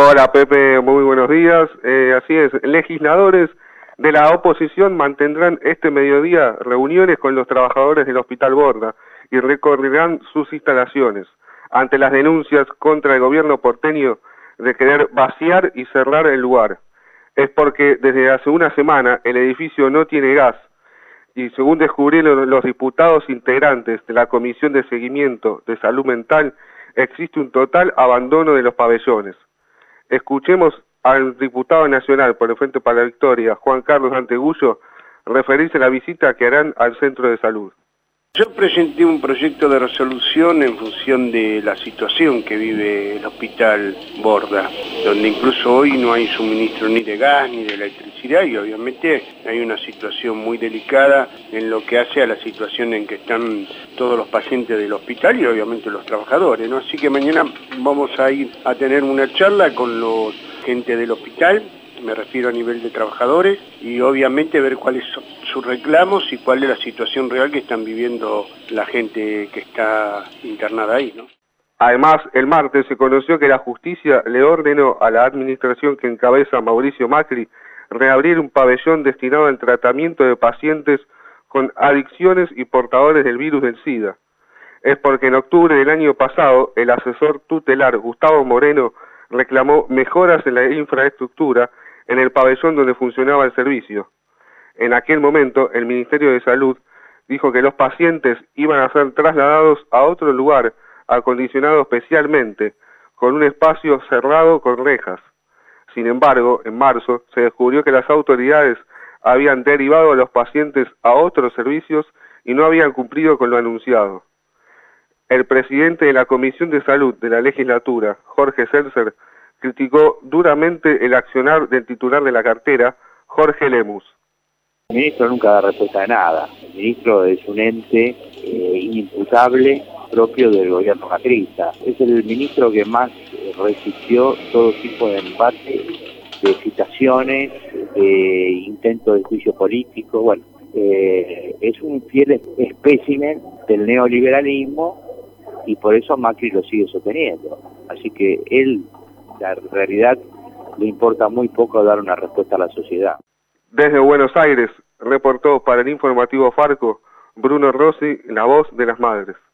Hola Pepe, muy buenos días. Así es, legisladores de la oposición mantendrán este mediodía reuniones con los trabajadores del Hospital Borda y recorrerán sus instalaciones ante las denuncias contra el gobierno porteño de querer vaciar y cerrar el lugar. Es porque desde hace una semana el edificio no tiene gas y según descubrieron los diputados integrantes de la Comisión de Seguimiento de Salud Mental, existe un total abandono de los pabellones. Escuchemos al diputado nacional por el Frente para la Victoria, Juan Carlos Antegullo, referirse a la visita que harán al centro de salud. Yo presenté un proyecto de resolución en función de la situación que vive el Hospital Borda, donde incluso hoy no hay suministro ni de gas ni de electricidad y obviamente hay una situación muy delicada en lo que hace a la situación en que están todos los pacientes del hospital y obviamente los trabajadores, ¿no? Así que mañana vamos a ir a tener una charla con los gente del hospital, me refiero a nivel de trabajadores, y obviamente ver cuáles son sus reclamos y cuál es la situación real que están viviendo la gente que está internada ahí, ¿no? Además, el martes se conoció que la justicia le ordenó a la administración que encabeza Mauricio Macri reabrir un pabellón destinado al tratamiento de pacientes con adicciones y portadores del virus del SIDA. Es porque en octubre del año pasado el asesor tutelar Gustavo Moreno reclamó mejoras en la infraestructura en el pabellón donde funcionaba el servicio. En aquel momento, el Ministerio de Salud dijo que los pacientes iban a ser trasladados a otro lugar, acondicionado especialmente, con un espacio cerrado con rejas. Sin embargo, en marzo se descubrió que las autoridades habían derivado a los pacientes a otros servicios y no habían cumplido con lo anunciado. El presidente de la Comisión de Salud de la legislatura, Jorge Seltzer, criticó duramente el accionar del titular de la cartera, Jorge Lemus. El ministro nunca da respuesta a nada. El ministro es un ente inimputable propio del gobierno macrista. Es el ministro que más resistió todo tipo de embate, de citaciones, de intentos de juicio político. Bueno, es un fiel espécimen del neoliberalismo y por eso Macri lo sigue sosteniendo. Así que él, la realidad, le importa muy poco dar una respuesta a la sociedad. Desde Buenos Aires, reportó para el informativo Farco, Bruno Rossi, la voz de las madres.